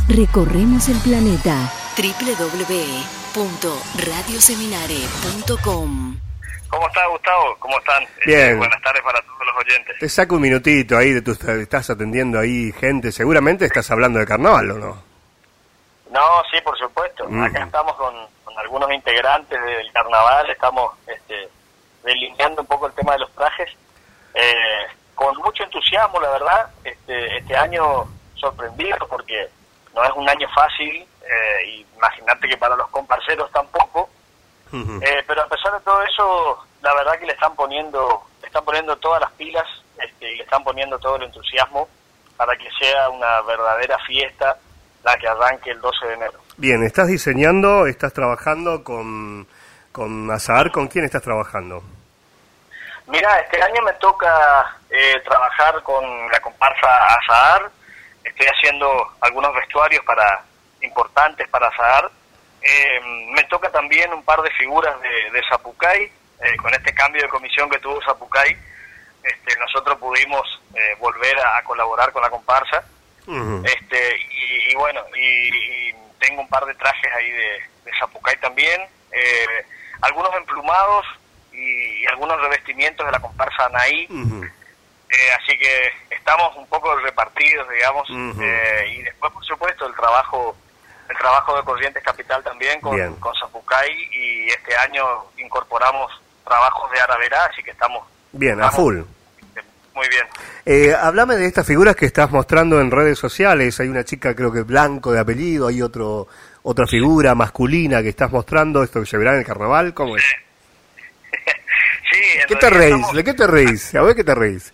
Recorremos el planeta. www.radioseminare.com. ¿Cómo estás, Gustavo? ¿Cómo están? Bien. Buenas tardes para todos los oyentes. Te saco un minutito ahí, estás atendiendo ahí gente, seguramente estás hablando de carnaval, ¿o no? No, sí, por supuesto. Acá estamos con algunos integrantes del carnaval, estamos delineando un poco el tema de los trajes, con mucho entusiasmo, la verdad. Este año sorprendido porque no es un año fácil, y imagínate que para los comparseros tampoco. Pero a pesar de todo eso, la verdad que le están poniendo todas las pilas, y le están poniendo todo el entusiasmo para que sea una verdadera fiesta la que arranque el 12 de enero. Bien, estás diseñando, estás trabajando con Azahar. ¿Con quién estás trabajando? Mira, este año me toca trabajar con la comparsa Azahar. Estoy haciendo algunos vestuarios importantes para Azahar. Me toca también un par de figuras de Zapucay. Con este cambio de comisión que tuvo Zapucay, nosotros pudimos volver a colaborar con la comparsa. Y bueno, y tengo un par de trajes ahí de Zapucay también, algunos emplumados y algunos revestimientos de la comparsa Anaí. Así que estamos un poco repartidos, digamos. Y después, por supuesto, el trabajo de Corrientes Capital también con Zapucay, y este año incorporamos trabajos de Araverá, así que estamos a full. Muy bien. Háblame de estas figuras que estás mostrando en redes sociales. Hay una chica, creo que Blanco de apellido, hay otra figura masculina que estás mostrando, esto que se verá en el carnaval. ¿Cómo es? Sí, ¿Qué te reís? ¿De qué te reís? A ver, ¿qué te reís?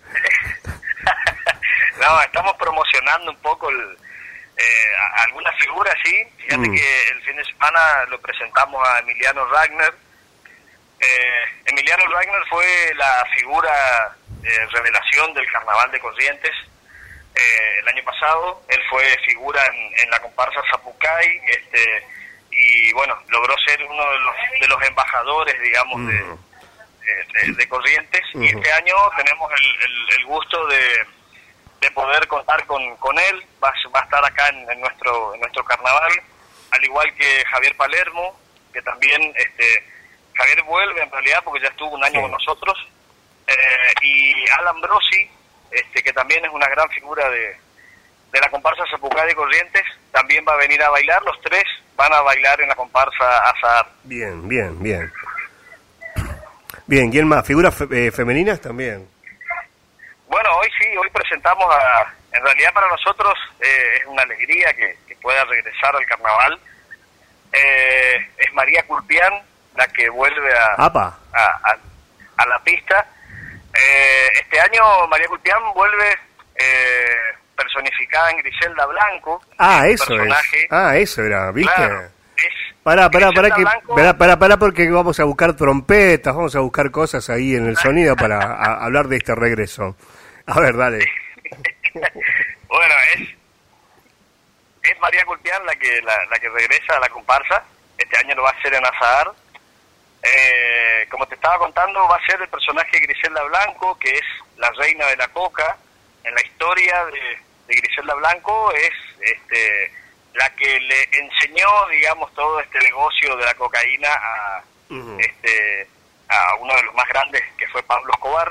No, estamos promocionando un poco algunas figuras, sí. Fíjate que el fin de semana lo presentamos a Emiliano Ragnar. Emiliano Ragnar fue la figura revelación del Carnaval de Corrientes el año pasado. Él fue figura en la comparsa Zapucay, y bueno, logró ser uno de los embajadores, digamos, de Corrientes. Y este año tenemos el gusto de poder contar con él. Va a estar acá en nuestro carnaval, al igual que Javier Palermo, que también Javier vuelve en realidad porque ya estuvo un año con nosotros, y Alan Brosi, que también es una gran figura de la comparsa Zapucay de Corrientes, también va a venir a bailar. Los tres van a bailar en la comparsa Azahar. Bien, ¿quién más? ¿Figuras femeninas también? Bueno, hoy presentamos en realidad para nosotros es una alegría que pueda regresar al carnaval. Es María Culpián la que vuelve a la pista. Este año María Culpián vuelve personificada en Griselda Blanco. Eso era, ¿viste? Claro, Pará, porque vamos a buscar trompetas, vamos a buscar cosas ahí en el sonido para hablar de este regreso. A ver, dale. Bueno, es María Culpián la que regresa a la comparsa. Este año lo va a hacer en Azahar. Como te estaba contando, va a ser el personaje de Griselda Blanco, que es la reina de la coca. En la historia de Griselda Blanco es la que le enseñó, digamos, todo este negocio de la cocaína a uno de los más grandes, que fue Pablo Escobar.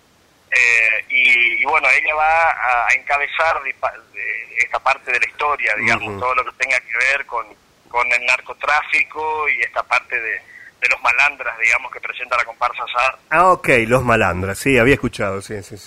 Y bueno, ella va a encabezar esta parte de la historia, digamos, todo lo que tenga que ver con el narcotráfico y esta parte de los malandras, digamos, que presenta la comparsa Azahar. Ok, los malandras, sí, había escuchado, sí. Sí.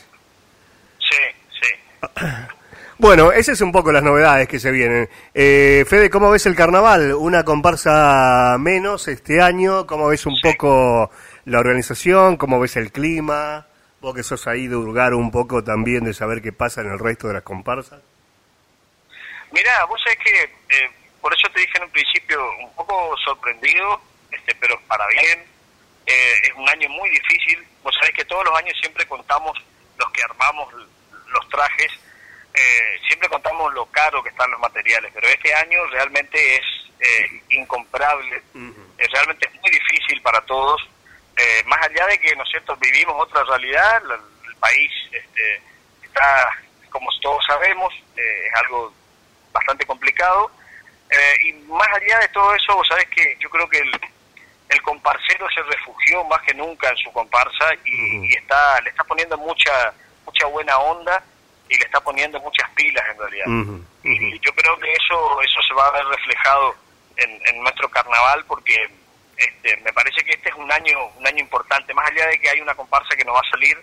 Bueno, esas son un poco las novedades que se vienen. Fede, ¿cómo ves el carnaval? Una comparsa menos este año, ¿cómo ves un poco la organización? ¿Cómo ves el clima? Vos que sos ahí de hurgar un poco también, de saber qué pasa en el resto de las comparsas. Mirá, vos sabés que, por eso te dije en un principio, un poco sorprendido, pero para bien. Es un año muy difícil. Vos sabés que todos los años siempre contamos, los que armamos los trajes, siempre contamos lo caro que están los materiales, pero este año realmente es incomparable. Realmente es muy difícil para todos. Más allá de que, ¿no es cierto?, vivimos otra realidad, el país está, como todos sabemos, es algo bastante complicado. Y más allá de todo eso, vos sabés que yo creo que el comparsero se refugió más que nunca en su comparsa y le está poniendo mucha buena onda y le está poniendo muchas pilas en realidad. Y yo creo que eso se va a ver reflejado en nuestro carnaval, porque me parece que este es un año importante, más allá de que hay una comparsa que no va a salir,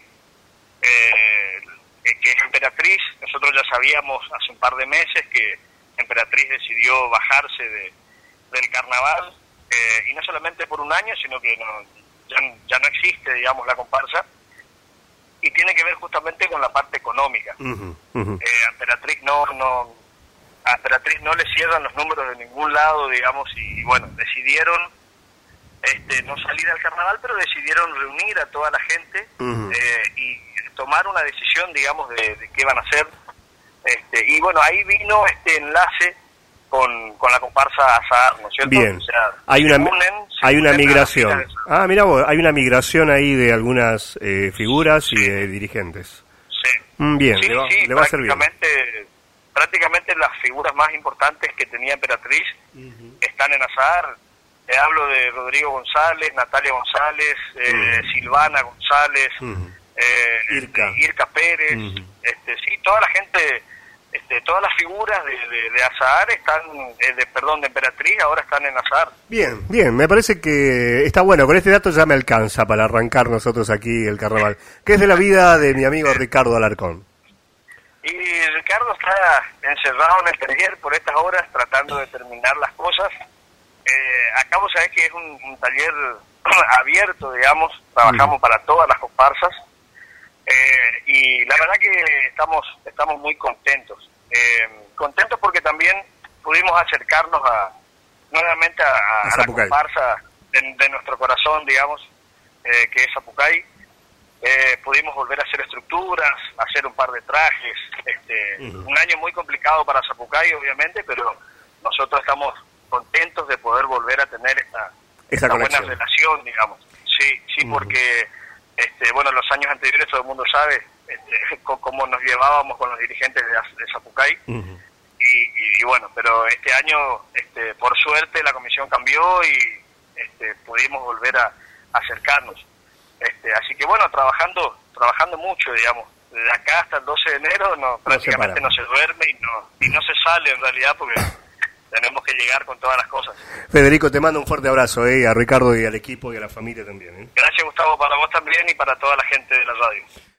que es Emperatriz. Nosotros ya sabíamos hace un par de meses que Emperatriz decidió bajarse del carnaval, y no solamente por un año, sino que ya no existe, digamos, la comparsa, y tiene que ver justamente con la parte económica. A Emperatriz a Emperatriz no le cierran los números de ningún lado, digamos, y bueno, decidieron no salir al carnaval, pero decidieron reunir a toda la gente y tomar una decisión, digamos, de qué van a hacer. Y bueno, ahí vino este enlace con la comparsa Azahar, ¿no es cierto? Bien, o sea, hay una migración. Mira vos, hay una migración ahí de algunas figuras y de dirigentes. Sí. Bien, sí, le va a servir. Prácticamente las figuras más importantes que tenía Emperatriz están en Azahar. Te hablo de Rodrigo González, Natalia González, Silvana González, Irka Pérez, sí, toda la gente, todas las figuras de Azahar están, de Emperatriz, ahora están en Azahar. Bien, me parece que está bueno, con este dato ya me alcanza para arrancar nosotros aquí el carnaval. ¿Qué es de la vida de mi amigo Ricardo Alarcón? Y Ricardo está encerrado en el taller por estas horas tratando de terminar las cosas. Acá vos sabés que es un taller abierto, digamos, trabajamos para todas las comparsas, y la verdad que estamos muy contentos. Contentos porque también pudimos acercarnos nuevamente a la comparsa de nuestro corazón, digamos, que es Zapucay. Pudimos volver a hacer estructuras, hacer un par de trajes. Un año muy complicado para Zapucay, obviamente, pero nosotros estamos contentos de poder volver a tener esta buena relación, digamos. Sí, porque bueno, los años anteriores todo el mundo sabe cómo nos llevábamos con los dirigentes de Zapucay. Y bueno, pero este año por suerte la comisión cambió y pudimos volver a acercarnos. Así que bueno, trabajando mucho, digamos. De acá hasta el 12 de enero prácticamente no se duerme y no se sale en realidad, porque tenemos que llegar con todas las cosas. Federico, te mando un fuerte abrazo, a Ricardo y al equipo y a la familia también. Gracias, Gustavo, para vos también y para toda la gente de la radio.